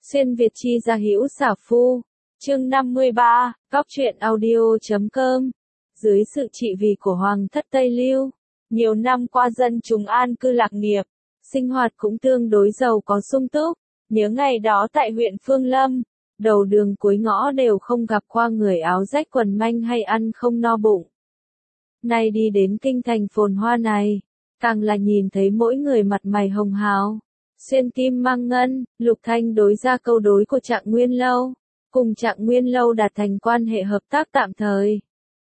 Xuyên Việt chi ra hữu xả phu. Chương 53, Góc truyện audio.com. Dưới sự trị vì của Hoàng thất Tây Lưu, nhiều năm qua dân chúng an cư lạc nghiệp, sinh hoạt cũng tương đối giàu có sung túc. Nhớ ngày đó tại huyện Phương Lâm, đầu đường cuối ngõ đều không gặp qua người áo rách quần manh hay ăn không no bụng. Nay đi đến kinh thành phồn hoa này, càng là nhìn thấy mỗi người mặt mày hồng hào, xuyên kim mang ngân. Lục Thanh đối ra câu đối của Trạng Nguyên Lâu, cùng Trạng Nguyên Lâu đạt thành quan hệ hợp tác tạm thời.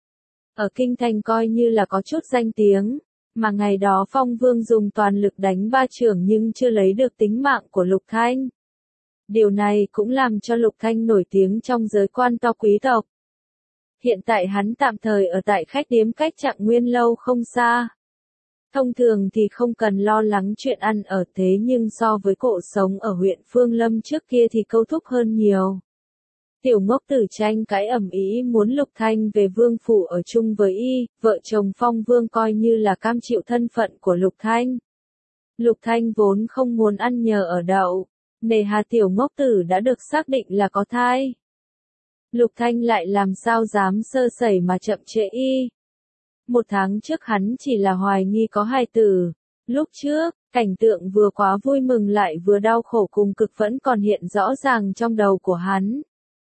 Ở kinh thành coi như là có chút danh tiếng, mà ngày đó Phong Vương dùng toàn lực đánh ba chưởng nhưng chưa lấy được tính mạng của Lục Thanh. Điều này cũng làm cho Lục Thanh nổi tiếng trong giới quan to quý tộc. Hiện tại hắn tạm thời ở tại khách điếm cách Trạng Nguyên Lâu không xa. Thông thường thì không cần lo lắng chuyện ăn ở, thế nhưng so với cuộc sống ở huyện Phương Lâm trước kia thì câu thúc hơn nhiều. Tiểu Ngốc Tử tranh cãi ầm ĩ muốn Lục Thanh về vương phủ ở chung với y, vợ chồng Phong Vương coi như là cam chịu thân phận của Lục Thanh. Lục Thanh vốn không muốn ăn nhờ ở đậu, nề hà Tiểu Ngốc Tử đã được xác định là có thai. Lục Thanh lại làm sao dám sơ sẩy mà chậm trễ y. 1 tháng trước hắn chỉ là hoài nghi có hài tử. Lúc trước, cảnh tượng vừa quá vui mừng lại vừa đau khổ cùng cực vẫn còn hiện rõ ràng trong đầu của hắn.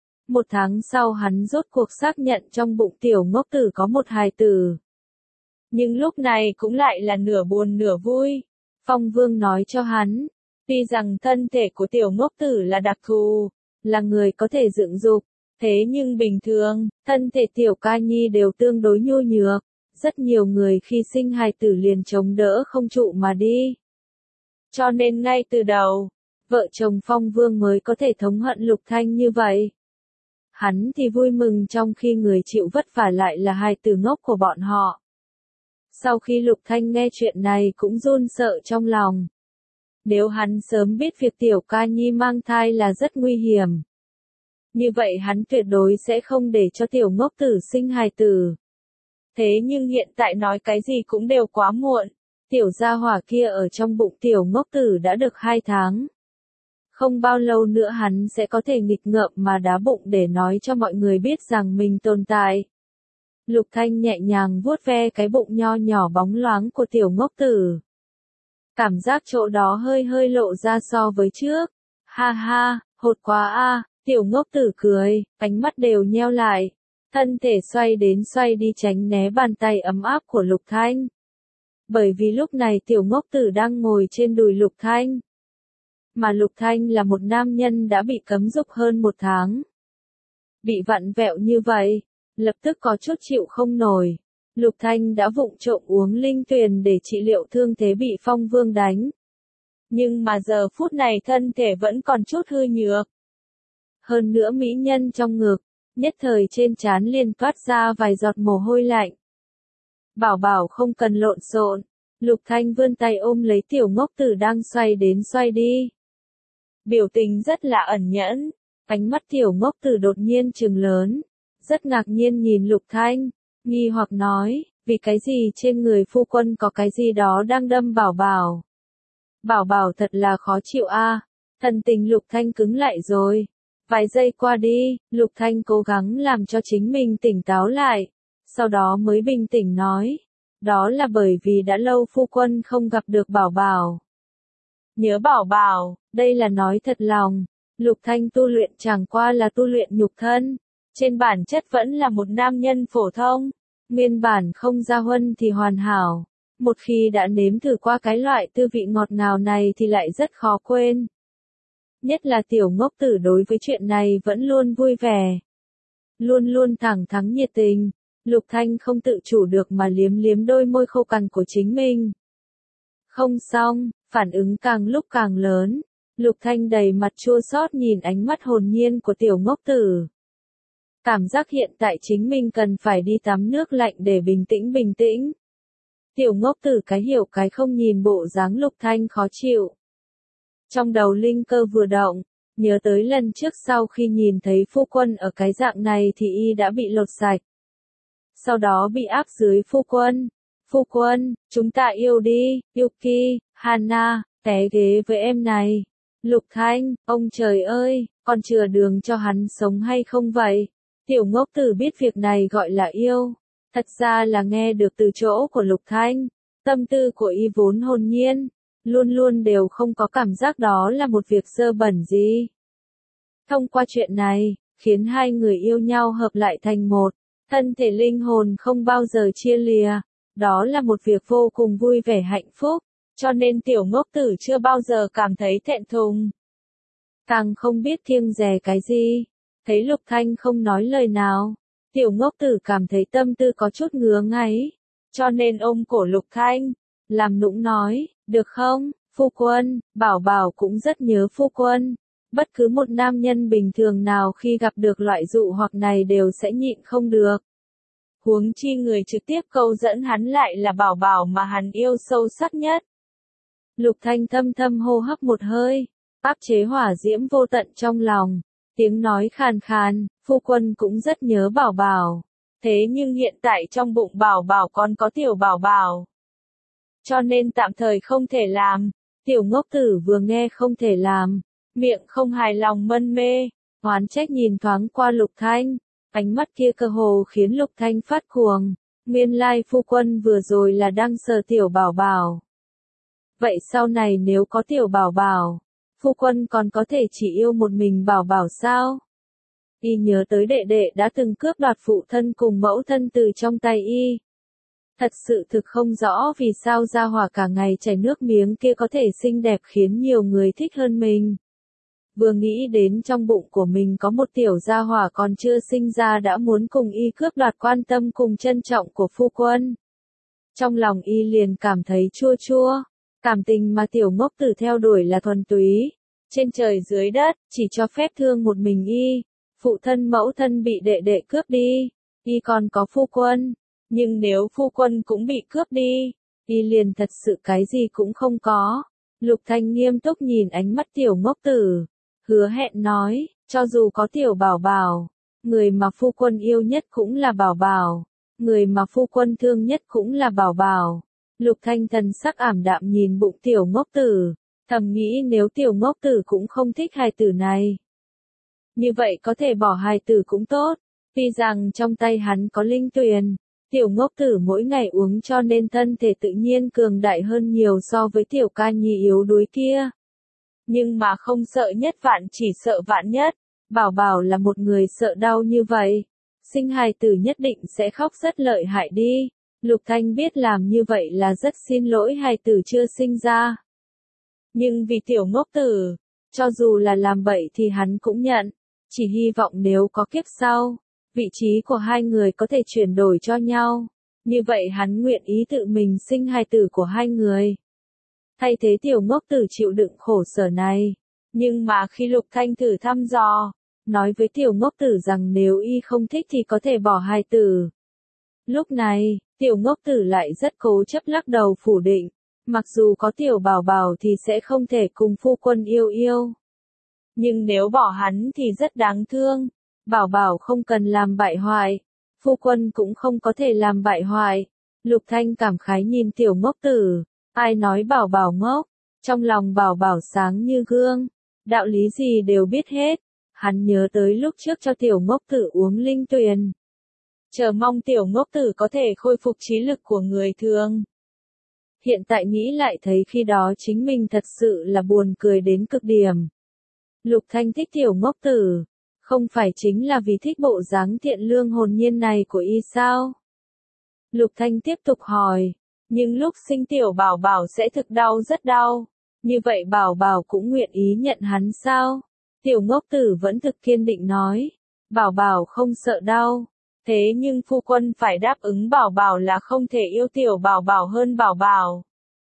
1 tháng sau hắn rốt cuộc xác nhận trong bụng Tiểu Ngốc Tử có một hài tử. Nhưng lúc này cũng lại là nửa buồn nửa vui. Phong Vương nói cho hắn, tuy rằng thân thể của Tiểu Ngốc Tử là đặc thù, là người có thể dựng dục, thế nhưng bình thường, thân thể Tiểu Ca Nhi đều tương đối nhu nhược. Rất nhiều người khi sinh hài tử liền chống đỡ không trụ mà đi. Cho nên ngay từ đầu, vợ chồng Phong Vương mới có thể thống hận Lục Thanh như vậy. Hắn thì vui mừng trong khi người chịu vất vả lại là hài tử ngốc của bọn họ. Sau khi Lục Thanh nghe chuyện này cũng run sợ trong lòng. Nếu hắn sớm biết việc Tiểu Ca Nhi mang thai là rất nguy hiểm, như vậy hắn tuyệt đối sẽ không để cho Tiểu Ngốc Tử sinh hài tử. Thế nhưng hiện tại nói cái gì cũng đều quá muộn. Tiểu gia hỏa kia ở trong bụng Tiểu Ngốc Tử đã được 2 tháng. Không bao lâu nữa hắn sẽ có thể nghịch ngợm mà đá bụng để nói cho mọi người biết rằng mình tồn tại. Lục Thanh nhẹ nhàng vuốt ve cái bụng nho nhỏ bóng loáng của Tiểu Ngốc Tử. Cảm giác chỗ đó hơi hơi lộ ra so với trước. Ha ha, hột quá a. Tiểu Ngốc Tử cười, ánh mắt đều nheo lại. Thân thể xoay đến xoay đi tránh né bàn tay ấm áp của Lục Thanh. Bởi vì lúc này Tiểu Ngốc Tử đang ngồi trên đùi Lục Thanh. Mà Lục Thanh là một nam nhân đã bị cấm dục hơn 1 tháng. Bị vặn vẹo như vậy, lập tức có chút chịu không nổi. Lục Thanh đã vụng trộm uống linh tuyền để trị liệu thương thế bị Phong Vương đánh. Nhưng mà giờ phút này thân thể vẫn còn chút hư nhược. Hơn nữa mỹ nhân trong ngực, nhất thời trên trán liền toát ra vài giọt mồ hôi lạnh. Bảo bảo không cần lộn xộn. Lục Thanh vươn tay ôm lấy Tiểu Ngốc Tử đang xoay đến xoay đi. Biểu tình rất là ẩn nhẫn. Ánh mắt Tiểu Ngốc Tử đột nhiên trừng lớn. Rất ngạc nhiên nhìn Lục Thanh, nghi hoặc nói, vì cái gì trên người phu quân có cái gì đó đang đâm bảo bảo. Bảo bảo thật là khó chịu a. Thần tình Lục Thanh cứng lại rồi. Vài giây qua đi, Lục Thanh cố gắng làm cho chính mình tỉnh táo lại, sau đó mới bình tĩnh nói, đó là bởi vì đã lâu phu quân không gặp được bảo bảo. Nhớ bảo bảo, đây là nói thật lòng, Lục Thanh tu luyện chẳng qua là tu luyện nhục thân, trên bản chất vẫn là một nam nhân phổ thông, nguyên bản không gia huân thì hoàn hảo, một khi đã nếm thử qua cái loại tư vị ngọt ngào này thì lại rất khó quên. Nhất là Tiểu Ngốc Tử đối với chuyện này vẫn luôn vui vẻ. Luôn luôn thẳng thắn nhiệt tình. Lục Thanh không tự chủ được mà liếm liếm đôi môi khô cằn của chính mình. Không xong, phản ứng càng lúc càng lớn. Lục Thanh đầy mặt chua xót nhìn ánh mắt hồn nhiên của Tiểu Ngốc Tử. Cảm giác hiện tại chính mình cần phải đi tắm nước lạnh để bình tĩnh. Tiểu Ngốc Tử cái hiểu cái không nhìn bộ dáng Lục Thanh khó chịu. Trong đầu linh cơ vừa động, nhớ tới lần trước sau khi nhìn thấy phu quân ở cái dạng này thì y đã bị lột sạch. Sau đó bị áp dưới phu quân. Phu quân, chúng ta yêu đi, Yuki, Hana, té ghế với em này. Lục Thanh, ông trời ơi, còn chừa đường cho hắn sống hay không vậy? Tiểu ngốc tử biết việc này gọi là yêu. Thật ra là nghe được từ chỗ của Lục Thanh. Tâm tư của y vốn hồn nhiên, luôn luôn đều không có cảm giác đó là một việc dơ bẩn gì. Thông qua chuyện này, khiến hai người yêu nhau hợp lại thành một, thân thể linh hồn không bao giờ chia lìa. Đó là một việc vô cùng vui vẻ hạnh phúc, cho nên tiểu ngốc tử chưa bao giờ cảm thấy thẹn thùng. Càng không biết kiêng dè cái gì. Thấy Lục Thanh không nói lời nào, tiểu ngốc tử cảm thấy tâm tư có chút ngứa ngáy, cho nên ôm cổ Lục Thanh, làm nũng nói, được không, phu quân, Bảo Bảo cũng rất nhớ phu quân. Bất cứ một nam nhân bình thường nào khi gặp được loại dụ hoặc này đều sẽ nhịn không được. Huống chi người trực tiếp câu dẫn hắn lại là Bảo Bảo mà hắn yêu sâu sắc nhất. Lục Thanh thâm thâm hô hấp một hơi, áp chế hỏa diễm vô tận trong lòng, tiếng nói khàn khàn, phu quân cũng rất nhớ Bảo Bảo. Thế nhưng hiện tại trong bụng Bảo Bảo còn có tiểu Bảo Bảo. Cho nên tạm thời không thể làm. Tiểu ngốc tử vừa nghe không thể làm, miệng không hài lòng mân mê, oán trách nhìn thoáng qua Lục Thanh, ánh mắt kia cơ hồ khiến Lục Thanh phát cuồng. Nguyên lai phu quân vừa rồi là đang sờ tiểu Bảo Bảo. Vậy sau này nếu có tiểu Bảo Bảo, phu quân còn có thể chỉ yêu một mình Bảo Bảo sao? Y nhớ tới đệ đệ đã từng cướp đoạt phụ thân cùng mẫu thân từ trong tay y. Thật sự thực không rõ vì sao gia hỏa cả ngày chảy nước miếng kia có thể xinh đẹp khiến nhiều người thích hơn mình. Vừa nghĩ đến trong bụng của mình có một tiểu gia hỏa còn chưa sinh ra đã muốn cùng y cướp đoạt quan tâm cùng trân trọng của phu quân. Trong lòng y liền cảm thấy chua chua, cảm tình mà tiểu ngốc tử theo đuổi là thuần túy, trên trời dưới đất, chỉ cho phép thương một mình y. Phụ thân mẫu thân bị đệ đệ cướp đi, y còn có phu quân, nhưng nếu phu quân cũng bị cướp đi, y liền thật sự cái gì cũng không có. Lục Thanh nghiêm túc nhìn ánh mắt tiểu ngốc tử, hứa hẹn nói, cho dù có tiểu Bảo Bảo, người mà phu quân yêu nhất cũng là Bảo Bảo, người mà phu quân thương nhất cũng là Bảo Bảo. Lục Thanh thần sắc ảm đạm nhìn bụng tiểu ngốc tử, thầm nghĩ nếu tiểu ngốc tử cũng không thích hài tử này, như vậy có thể bỏ hài tử cũng tốt. Tuy rằng trong tay hắn có linh tuyền, tiểu ngốc tử mỗi ngày uống cho nên thân thể tự nhiên cường đại hơn nhiều so với tiểu ca nhi yếu đuối kia. Nhưng mà không sợ nhất vạn chỉ sợ vạn nhất. Bảo Bảo là một người sợ đau như vậy, sinh hài tử nhất định sẽ khóc rất lợi hại đi. Lục Thanh biết làm như vậy là rất xin lỗi hài tử chưa sinh ra. Nhưng vì tiểu ngốc tử, cho dù là làm bậy thì hắn cũng nhận. Chỉ hy vọng nếu có kiếp sau, vị trí của hai người có thể chuyển đổi cho nhau. Như vậy hắn nguyện ý tự mình sinh hài tử của hai người. Thay thế tiểu ngốc tử chịu đựng khổ sở này. Nhưng mà khi Lục Thanh thử thăm dò, nói với tiểu ngốc tử rằng nếu y không thích thì có thể bỏ hài tử. Lúc này, tiểu ngốc tử lại rất cố chấp lắc đầu phủ định. Mặc dù có tiểu Bảo Bảo thì sẽ không thể cùng phu quân yêu yêu. Nhưng nếu bỏ hắn thì rất đáng thương. Bảo Bảo không cần làm bại hoại, phu quân cũng không có thể làm bại hoại. Lục Thanh cảm khái nhìn tiểu ngốc tử, ai nói Bảo Bảo ngốc, trong lòng Bảo Bảo sáng như gương, đạo lý gì đều biết hết. Hắn nhớ tới lúc trước cho tiểu ngốc tử uống linh tuyền, chờ mong tiểu ngốc tử có thể khôi phục trí lực của người thường. Hiện tại nghĩ lại thấy khi đó chính mình thật sự là buồn cười đến cực điểm. Lục Thanh thích tiểu ngốc tử, không phải chính là vì thích bộ dáng thiện lương hồn nhiên này của y sao? Lục Thanh tiếp tục hỏi, nhưng lúc sinh tiểu Bảo Bảo sẽ thực đau rất đau, như vậy Bảo Bảo cũng nguyện ý nhận hắn sao? Tiểu ngốc tử vẫn thực kiên định nói, Bảo Bảo không sợ đau, thế nhưng phu quân phải đáp ứng Bảo Bảo là không thể yêu tiểu Bảo Bảo hơn Bảo Bảo.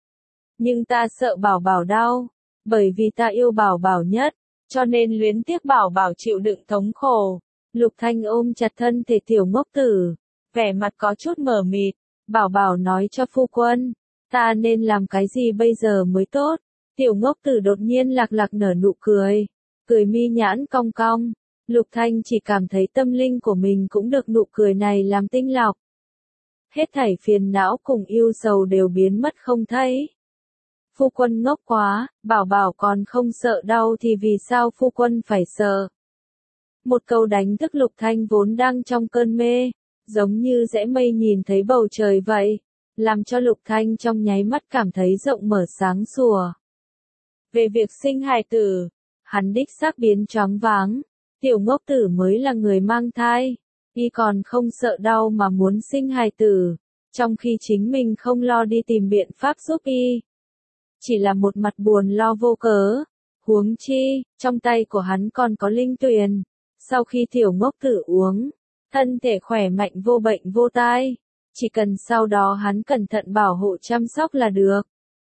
Nhưng ta sợ Bảo Bảo đau, bởi vì ta yêu Bảo Bảo nhất. Cho nên luyến tiếc Bảo Bảo chịu đựng thống khổ. Lục Thanh ôm chặt thân thể tiểu ngốc tử, vẻ mặt có chút mờ mịt. Bảo Bảo nói cho phu quân, ta nên làm cái gì bây giờ mới tốt? Tiểu ngốc tử đột nhiên lạc lạc nở nụ cười, cười mi nhãn cong cong. Lục Thanh chỉ cảm thấy tâm linh của mình cũng được nụ cười này làm tinh lọc. Hết thảy phiền não cùng yêu sầu đều biến mất không thấy. Phu quân ngốc quá, bảo bảo còn không sợ đau thì vì sao phu quân phải sợ? Một câu đánh thức Lục Thanh vốn đang trong cơn mê, giống như dẽ mây nhìn thấy bầu trời vậy, làm cho Lục Thanh trong nháy mắt cảm thấy rộng mở sáng sủa. Về việc sinh hài tử, hắn đích xác biến choáng váng, tiểu ngốc tử mới là người mang thai, y còn không sợ đau mà muốn sinh hài tử, trong khi chính mình không lo đi tìm biện pháp giúp y. Chỉ là một mặt buồn lo vô cớ, huống chi, trong tay của hắn còn có linh tuyền, sau khi tiểu ngốc tử uống, thân thể khỏe mạnh vô bệnh vô tai, chỉ cần sau đó hắn cẩn thận bảo hộ chăm sóc là được.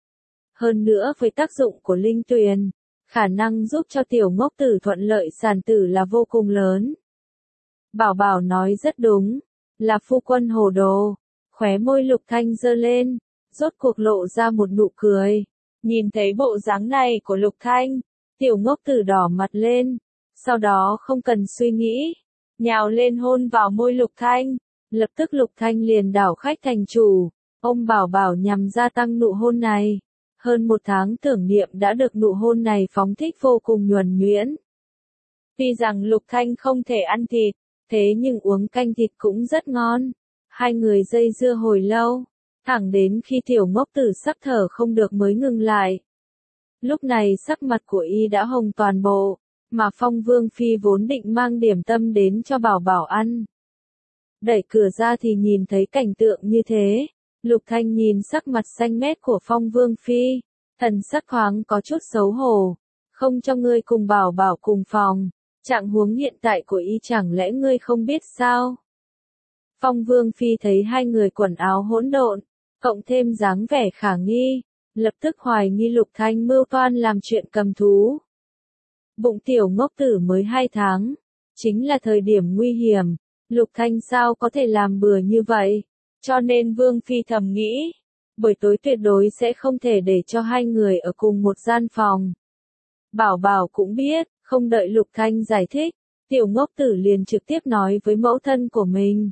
Hơn nữa với tác dụng của linh tuyền, khả năng giúp cho tiểu ngốc tử thuận lợi sản tử là vô cùng lớn. Bảo bảo nói rất đúng, là phu quân hồ đồ, khóe môi Lục Thanh giơ lên, rốt cuộc lộ ra một nụ cười. Nhìn thấy bộ dáng này của Lục Thanh, tiểu ngốc tử đỏ mặt lên, sau đó không cần suy nghĩ, nhào lên hôn vào môi Lục Thanh, lập tức Lục Thanh liền đảo khách thành chủ, ôm bảo bảo nhằm gia tăng nụ hôn này. Hơn 1 tháng tưởng niệm đã được nụ hôn này phóng thích vô cùng nhuần nhuyễn. Tuy rằng Lục Thanh không thể ăn thịt, thế nhưng uống canh thịt cũng rất ngon. Hai người dây dưa hồi lâu, thẳng đến khi tiểu ngốc tử sắc thở không được mới ngừng lại. Lúc này sắc mặt của y đã hồng toàn bộ, mà Phong Vương Phi vốn định mang điểm tâm đến cho bảo bảo ăn. Đẩy cửa ra thì nhìn thấy cảnh tượng như thế. Lục Thanh nhìn sắc mặt xanh mét của Phong Vương Phi, thần sắc thoáng có chút xấu hổ, không cho ngươi cùng bảo bảo cùng phòng, trạng huống hiện tại của y chẳng lẽ ngươi không biết sao? Phong Vương Phi thấy hai người quần áo hỗn độn, cộng thêm dáng vẻ khả nghi, lập tức hoài nghi Lục Thanh mưu toan làm chuyện cầm thú. Bụng tiểu ngốc tử mới 2 tháng, chính là thời điểm nguy hiểm, Lục Thanh sao có thể làm bừa như vậy? Cho nên Vương Phi thầm nghĩ, buổi tối tuyệt đối sẽ không thể để cho hai người ở cùng một gian phòng. Bảo bảo cũng biết, không đợi Lục Thanh giải thích, tiểu ngốc tử liền trực tiếp nói với mẫu thân của mình.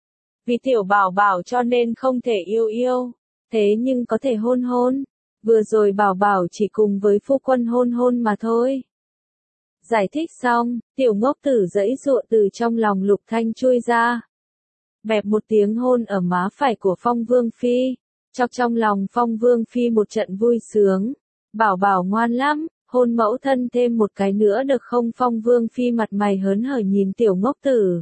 Vì tiểu bảo bảo cho nên không thể yêu yêu, thế nhưng có thể hôn hôn, vừa rồi bảo bảo chỉ cùng với phu quân hôn hôn mà thôi. Giải thích xong, tiểu ngốc tử giãy giụa từ trong lòng Lục Thanh chui ra. Bẹp một tiếng hôn ở má phải của Phong Vương Phi, chọc trong lòng Phong Vương Phi một trận vui sướng. Bảo bảo ngoan lắm, hôn mẫu thân thêm một cái nữa được không? Phong Vương Phi mặt mày hớn hở nhìn tiểu ngốc tử.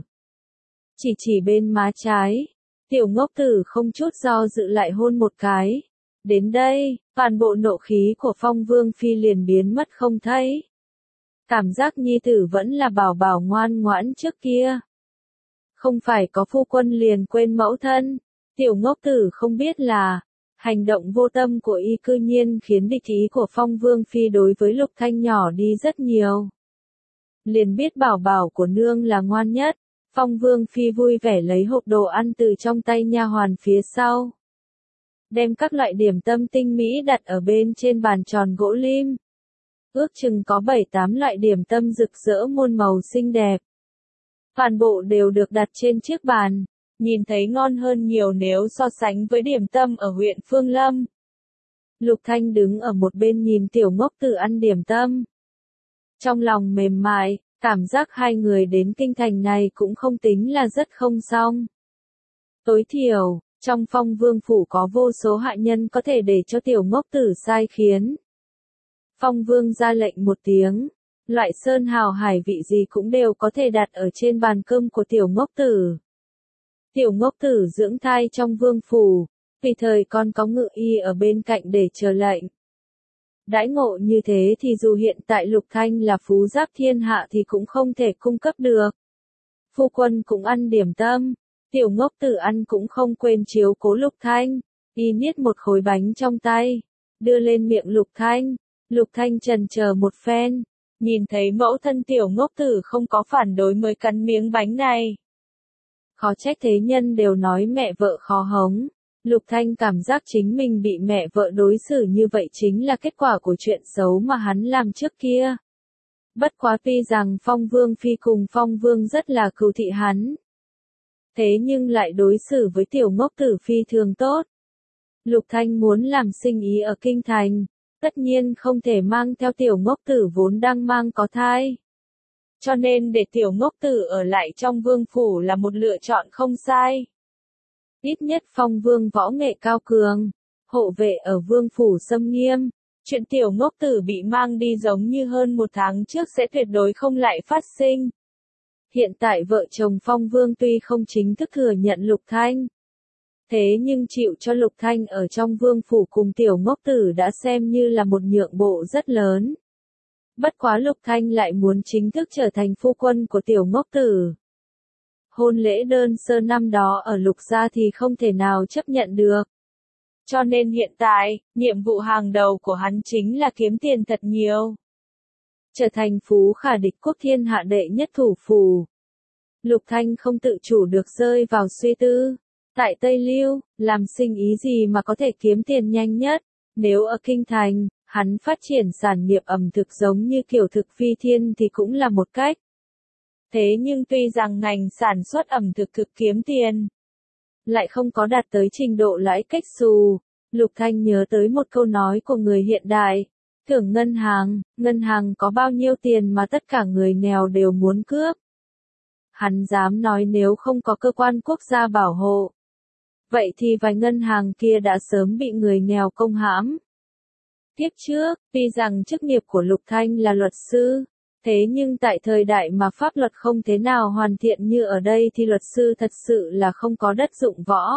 Chỉ bên má trái, tiểu ngốc tử không chút do dự lại hôn một cái. Đến đây, toàn bộ nộ khí của Phong Vương Phi liền biến mất không thấy. Cảm giác nhi tử vẫn là bảo bảo ngoan ngoãn trước kia. Không phải có phu quân liền quên mẫu thân, tiểu ngốc tử không biết là, hành động vô tâm của y cư nhiên khiến địch ý của Phong Vương Phi đối với Lục Thanh nhỏ đi rất nhiều. Liền biết bảo bảo của nương là ngoan nhất, Phong Vương Phi vui vẻ lấy hộp đồ ăn từ trong tay nha hoàn phía sau. Đem các loại điểm tâm tinh mỹ đặt ở bên trên bàn tròn gỗ lim. Ước chừng có 7-8 loại điểm tâm rực rỡ muôn màu xinh đẹp. Toàn bộ đều được đặt trên chiếc bàn, nhìn thấy ngon hơn nhiều nếu so sánh với điểm tâm ở huyện Phương Lâm. Lục Thanh đứng ở một bên nhìn tiểu ngốc tử ăn điểm tâm. Trong lòng mềm mại, cảm giác hai người đến kinh thành này cũng không tính là rất không xong. Tối thiểu, trong Phong Vương phủ có vô số hạ nhân có thể để cho tiểu ngốc tử sai khiến. Phong Vương ra lệnh một tiếng. Loại sơn hào hải vị gì cũng đều có thể đặt ở trên bàn cơm của tiểu ngốc tử. Tiểu ngốc tử dưỡng thai trong vương phủ, tùy thời còn có ngự y ở bên cạnh để chờ lệnh. Đãi ngộ như thế thì dù hiện tại Lục Thanh là phú giáp thiên hạ thì cũng không thể cung cấp được. Phu quân cũng ăn điểm tâm, tiểu ngốc tử ăn cũng không quên chiếu cố Lục Thanh, y niết một khối bánh trong tay, đưa lên miệng Lục Thanh. Lục Thanh chần chờ một phen. Nhìn thấy mẫu thân tiểu ngốc tử không có phản đối mới cắn miếng bánh này. Khó trách thế nhân đều nói mẹ vợ khó hống. Lục Thanh cảm giác chính mình bị mẹ vợ đối xử như vậy chính là kết quả của chuyện xấu mà hắn làm trước kia. Bất quá tuy rằng Phong Vương Phi cùng Phong Vương rất là cừu thị hắn. Thế nhưng lại đối xử với tiểu ngốc tử phi thường tốt. Lục Thanh muốn làm sinh ý ở kinh thành, tất nhiên không thể mang theo tiểu ngốc tử vốn đang mang có thai. Cho nên để tiểu ngốc tử ở lại trong vương phủ là một lựa chọn không sai. Ít nhất Phong Vương võ nghệ cao cường, hộ vệ ở vương phủ xâm nghiêm, chuyện tiểu ngốc tử bị mang đi giống như hơn một tháng trước sẽ tuyệt đối không lại phát sinh. Hiện tại vợ chồng Phong Vương tuy không chính thức thừa nhận Lục Thanh, thế nhưng chịu cho Lục Thanh ở trong vương phủ cùng tiểu ngốc tử đã xem như là một nhượng bộ rất lớn. Bất quá Lục Thanh lại muốn chính thức trở thành phu quân của tiểu ngốc tử. Hôn lễ đơn sơ năm đó ở Lục gia thì không thể nào chấp nhận được. Cho nên hiện tại, nhiệm vụ hàng đầu của hắn chính là kiếm tiền thật nhiều. Trở thành phú khả địch quốc thiên hạ đệ nhất thủ phủ. Lục Thanh không tự chủ được rơi vào suy tư. Tại Tây Lưu, làm sinh ý gì mà có thể kiếm tiền nhanh nhất? Nếu ở Kinh Thành, hắn phát triển sản nghiệp ẩm thực giống như kiểu thực phi thiên thì cũng là một cách. Thế nhưng tuy rằng ngành sản xuất ẩm thực cực kiếm tiền, lại không có đạt tới trình độ lãi cách xù. Lục Thanh nhớ tới một câu nói của người hiện đại. Thưởng ngân hàng có bao nhiêu tiền mà tất cả người nghèo đều muốn cướp. Hắn dám nói nếu không có cơ quan quốc gia bảo hộ. Vậy thì vài ngân hàng kia đã sớm bị người nghèo công hãm. Tiếp trước, tuy rằng chức nghiệp của Lục Thanh là luật sư, thế nhưng tại thời đại mà pháp luật không thế nào hoàn thiện như ở đây thì luật sư thật sự là không có đất dụng võ.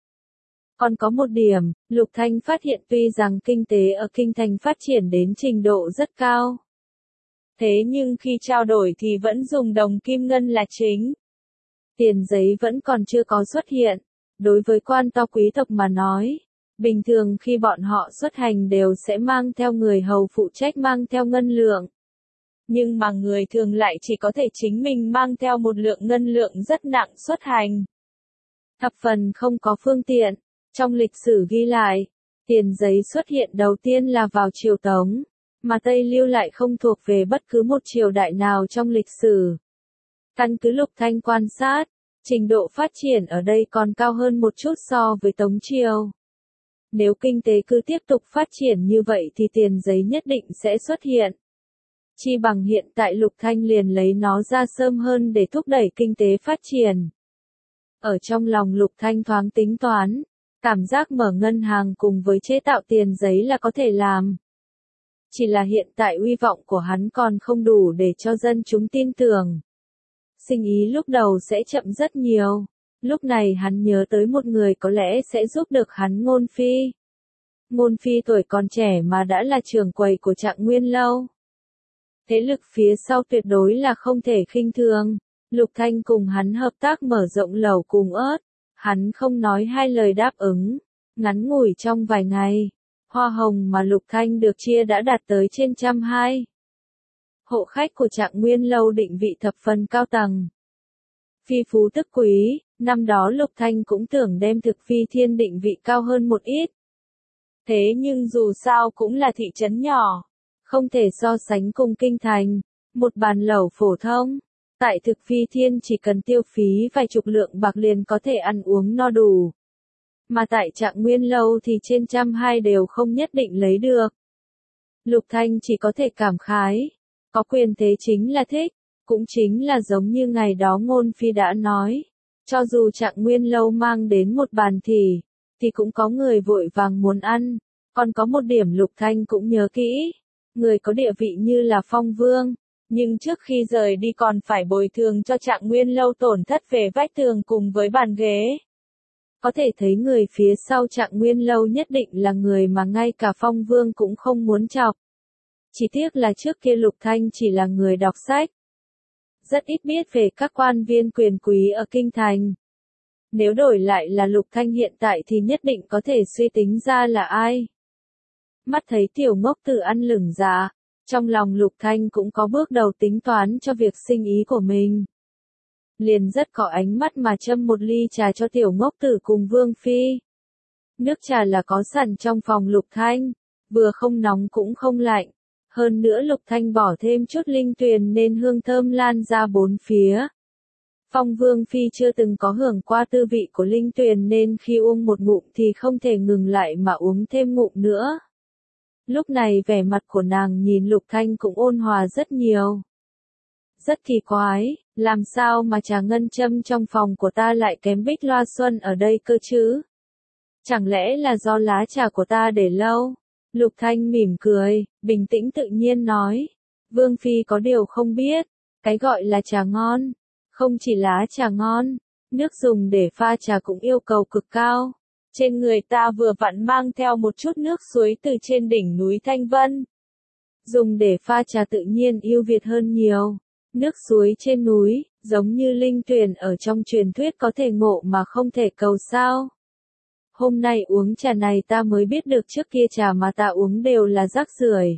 Còn có một điểm, Lục Thanh phát hiện tuy rằng kinh tế ở Kinh Thành phát triển đến trình độ rất cao. Thế nhưng khi trao đổi thì vẫn dùng đồng kim ngân là chính. Tiền giấy vẫn còn chưa có xuất hiện. Đối với quan to quý tộc mà nói, bình thường khi bọn họ xuất hành đều sẽ mang theo người hầu phụ trách mang theo ngân lượng. Nhưng mà người thường lại chỉ có thể chính mình mang theo một lượng ngân lượng rất nặng xuất hành. Thập phần không có phương tiện. Trong lịch sử ghi lại, tiền giấy xuất hiện đầu tiên là vào triều Tống, mà Tây Lưu lại không thuộc về bất cứ một triều đại nào trong lịch sử. Căn cứ Lục Thanh quan sát, trình độ phát triển ở đây còn cao hơn một chút so với Tống triều. Nếu kinh tế cứ tiếp tục phát triển như vậy thì tiền giấy nhất định sẽ xuất hiện. Chi bằng hiện tại Lục Thanh liền lấy nó ra sớm hơn để thúc đẩy kinh tế phát triển. Ở trong lòng Lục Thanh thoáng tính toán, cảm giác mở ngân hàng cùng với chế tạo tiền giấy là có thể làm. Chỉ là hiện tại uy vọng của hắn còn không đủ để cho dân chúng tin tưởng. Sinh ý lúc đầu sẽ chậm rất nhiều. Lúc này hắn nhớ tới một người có lẽ sẽ giúp được hắn. Ngôn Phi. Ngôn Phi tuổi còn trẻ mà đã là trưởng quầy của Trạng Nguyên Lâu. Thế lực phía sau tuyệt đối là không thể khinh thường. Lục Thanh cùng hắn hợp tác mở rộng lẩu cùng ớt. Hắn không nói hai lời đáp ứng. Ngắn ngủi trong vài ngày, hoa hồng mà Lục Thanh được chia đã đạt tới trên 120. Hộ khách của Trạng Nguyên Lâu định vị thập phần cao tầng. Phi phú tức quý, năm đó Lục Thanh cũng tưởng đem thực phi thiên định vị cao hơn một ít. Thế nhưng dù sao cũng là thị trấn nhỏ, không thể so sánh cùng Kinh Thành, một bàn lẩu phổ thông. Tại thực phi thiên chỉ cần tiêu phí vài chục lượng bạc liền có thể ăn uống no đủ. Mà tại Trạng Nguyên Lâu thì trên 120 đều không nhất định lấy được. Lục Thanh chỉ có thể cảm khái. Có quyền thế chính là thích. Cũng chính là giống như ngày đó Ngôn Phi đã nói. Cho dù Trạng Nguyên Lâu mang đến một bàn thì cũng có người vội vàng muốn ăn. Còn có một điểm Lục Thanh cũng nhớ kỹ. Người có địa vị như là Phong Vương. Nhưng trước khi rời đi còn phải bồi thường cho Trạng Nguyên Lâu tổn thất về vách tường cùng với bàn ghế. Có thể thấy người phía sau Trạng Nguyên Lâu nhất định là người mà ngay cả Phong Vương cũng không muốn chọc. Chỉ tiếc là trước kia Lục Thanh chỉ là người đọc sách. Rất ít biết về các quan viên quyền quý ở Kinh Thành. Nếu đổi lại là Lục Thanh hiện tại thì nhất định có thể suy tính ra là ai. Mắt thấy tiểu ngốc tử ăn lửng giá. Trong lòng Lục Thanh cũng có bước đầu tính toán cho việc sinh ý của mình. Liền rất có ánh mắt mà châm một ly trà cho tiểu ngốc tử cùng Vương Phi. Nước trà là có sẵn trong phòng Lục Thanh, vừa không nóng cũng không lạnh. Hơn nữa Lục Thanh bỏ thêm chút linh tuyền nên hương thơm lan ra bốn phía. Phong Vương Phi chưa từng có hưởng qua tư vị của linh tuyền nên khi uống một ngụm thì không thể ngừng lại mà uống thêm ngụm nữa. Lúc này vẻ mặt của nàng nhìn Lục Thanh cũng ôn hòa rất nhiều. Rất kỳ quái, làm sao mà trà ngân châm trong phòng của ta lại kém Bích Loa Xuân ở đây cơ chứ? Chẳng lẽ là do lá trà của ta để lâu? Lục Thanh mỉm cười, bình tĩnh tự nhiên nói. Vương Phi có điều không biết, cái gọi là trà ngon, không chỉ lá trà ngon, nước dùng để pha trà cũng yêu cầu cực cao. Trên người ta vừa vặn mang theo một chút nước suối từ trên đỉnh núi Thanh Vân. Dùng để pha trà tự nhiên ưu việt hơn nhiều. Nước suối trên núi, giống như linh tuyền ở trong truyền thuyết có thể ngộ mà không thể cầu sao. Hôm nay uống trà này ta mới biết được trước kia trà mà ta uống đều là rác rưởi.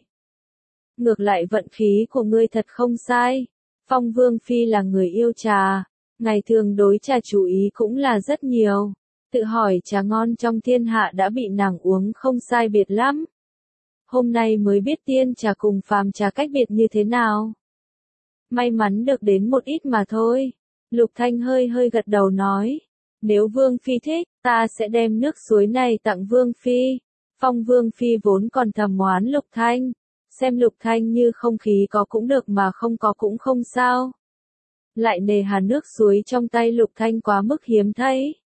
Ngược lại vận khí của ngươi thật không sai. Phong Vương Phi là người yêu trà, ngày thường đối trà chú ý cũng là rất nhiều. Tự hỏi trà ngon trong thiên hạ đã bị nàng uống không sai biệt lắm. Hôm nay mới biết tiên trà cùng phàm trà cách biệt như thế nào. May mắn được đến một ít mà thôi. Lục Thanh hơi gật đầu nói. Nếu Vương Phi thích, ta sẽ đem nước suối này tặng Vương Phi. Phong Vương Phi vốn còn thầm oán Lục Thanh. Xem Lục Thanh như không khí có cũng được mà không có cũng không sao. Lại nề hà nước suối trong tay Lục Thanh quá mức hiếm thấy.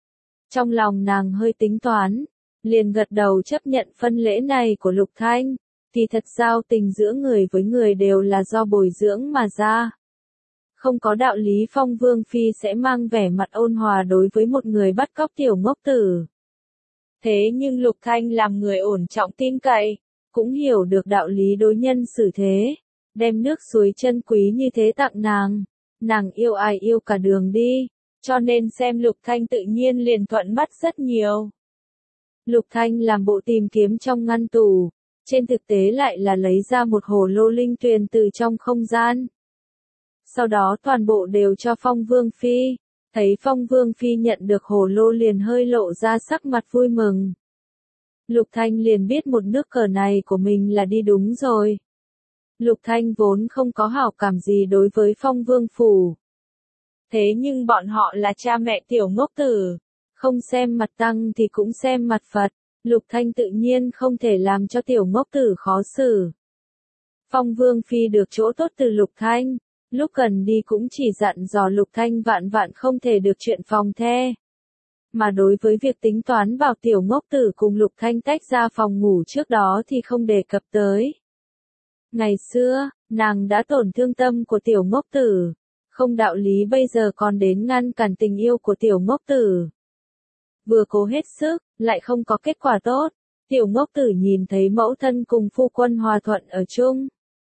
Trong lòng nàng hơi tính toán, liền gật đầu chấp nhận phân lễ này của Lục Thanh. Thì thật giao tình giữa người với người đều là do bồi dưỡng mà ra. Không có đạo lý Phong Vương Phi sẽ mang vẻ mặt ôn hòa đối với một người bắt cóc tiểu ngốc tử. Thế nhưng Lục Thanh làm người ổn trọng tin cậy, cũng hiểu được đạo lý đối nhân xử thế. Đem nước suối chân quý như thế tặng nàng yêu ai yêu cả đường đi, cho nên xem Lục Thanh tự nhiên liền thuận mắt rất nhiều. Lục Thanh làm bộ tìm kiếm trong ngăn tủ. Trên thực tế lại là lấy ra một hồ lô linh tuyền từ trong không gian. Sau đó toàn bộ đều cho Phong Vương Phi. Thấy Phong Vương Phi nhận được hồ lô liền hơi lộ ra sắc mặt vui mừng. Lục Thanh liền biết một nước cờ này của mình là đi đúng rồi. Lục Thanh vốn không có hảo cảm gì đối với Phong Vương Phủ. Thế nhưng bọn họ là cha mẹ tiểu ngốc tử. Không xem mặt tăng thì cũng xem mặt Phật. Lục Thanh tự nhiên không thể làm cho tiểu ngốc tử khó xử. Phong Vương Phi được chỗ tốt từ Lục Thanh, lúc cần đi cũng chỉ dặn dò Lục Thanh vạn không thể được chuyện phòng the. Mà đối với việc tính toán bảo tiểu ngốc tử cùng Lục Thanh tách ra phòng ngủ trước đó thì không đề cập tới. Ngày xưa, nàng đã tổn thương tâm của tiểu ngốc tử, không đạo lý bây giờ còn đến ngăn cản tình yêu của tiểu ngốc tử. Vừa cố hết sức, lại không có kết quả tốt. Tiểu ngốc tử nhìn thấy mẫu thân cùng phu quân hòa thuận ở chung.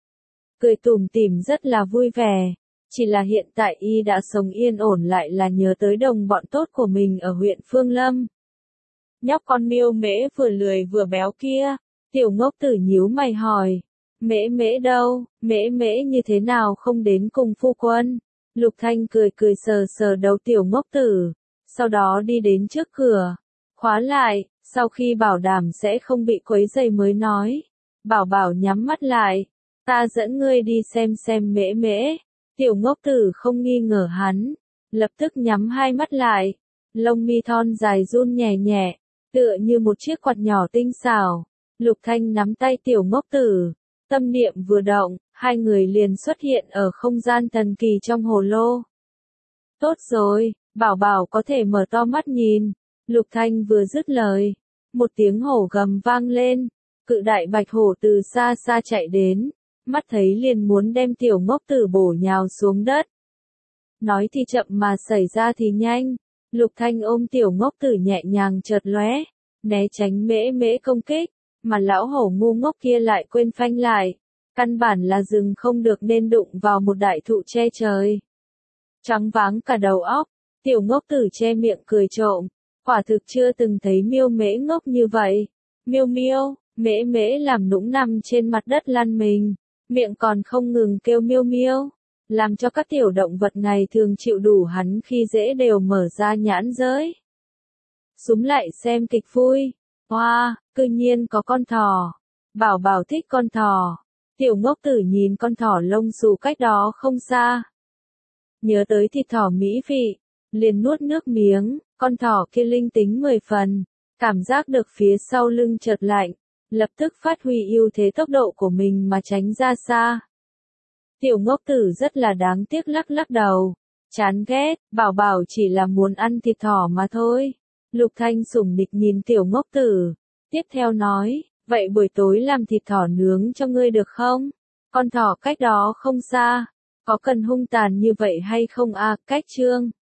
Cười tủm tỉm rất là vui vẻ. Chỉ là hiện tại y đã sống yên ổn lại là nhớ tới đồng bọn tốt của mình ở huyện Phương Lâm. Nhóc con Miêu Mễ vừa lười vừa béo kia. Tiểu ngốc tử nhíu mày hỏi. Mễ Mễ đâu, Mễ Mễ như thế nào không đến cùng phu quân? Lục Thanh cười sờ đầu tiểu ngốc tử. Sau đó đi đến trước cửa, khóa lại, sau khi bảo đảm sẽ không bị quấy rầy mới nói. Bảo nhắm mắt lại, ta dẫn ngươi đi xem Mễ Mễ. Tiểu ngốc tử không nghi ngờ hắn, lập tức nhắm hai mắt lại, lông mi thon dài run nhẹ nhẹ, tựa như một chiếc quạt nhỏ tinh xảo. Lục Thanh nắm tay tiểu ngốc tử, tâm niệm vừa động, hai người liền xuất hiện ở không gian thần kỳ trong hồ lô. Tốt rồi. Bảo có thể mở to mắt nhìn. Lục Thanh vừa dứt lời, một tiếng hổ gầm vang lên, cự đại bạch hổ từ xa chạy đến, mắt thấy liền muốn đem tiểu ngốc tử bổ nhào xuống đất. Nói thì chậm mà xảy ra thì nhanh, Lục Thanh ôm tiểu ngốc tử nhẹ nhàng chợt lóe, né tránh Mễ Mễ công kích, mà lão hổ ngu ngốc kia lại quên phanh lại, căn bản là dừng không được nên đụng vào một đại thụ che trời. Choáng váng cả đầu óc. Tiểu ngốc tử che miệng cười trộm, quả thực chưa từng thấy Miêu Mễ ngốc như vậy. Miêu Miêu, Mễ Mễ làm nũng nằm trên mặt đất lăn mình, miệng còn không ngừng kêu Miêu Miêu, làm cho các tiểu động vật ngày thường chịu đủ hắn khi dễ đều mở ra nhãn giới. Súm lại xem kịch vui, hoa, cư nhiên có con thỏ, bảo thích con thỏ, tiểu ngốc tử nhìn con thỏ lông xù cách đó không xa. Nhớ tới thịt thỏ mỹ vị. Liền nuốt nước miếng, con thỏ kia linh tính 10 phần, cảm giác được phía sau lưng chợt lạnh, lập tức phát huy ưu thế tốc độ của mình mà tránh ra xa. Tiểu ngốc tử rất là đáng tiếc lắc lắc đầu. Chán ghét, bảo bảo chỉ là muốn ăn thịt thỏ mà thôi. Lục Thanh sủng nịch nhìn tiểu ngốc tử. Tiếp theo nói, vậy buổi tối làm thịt thỏ nướng cho ngươi được không? Con thỏ cách đó không xa. Có cần hung tàn như vậy hay không à? Cách Trương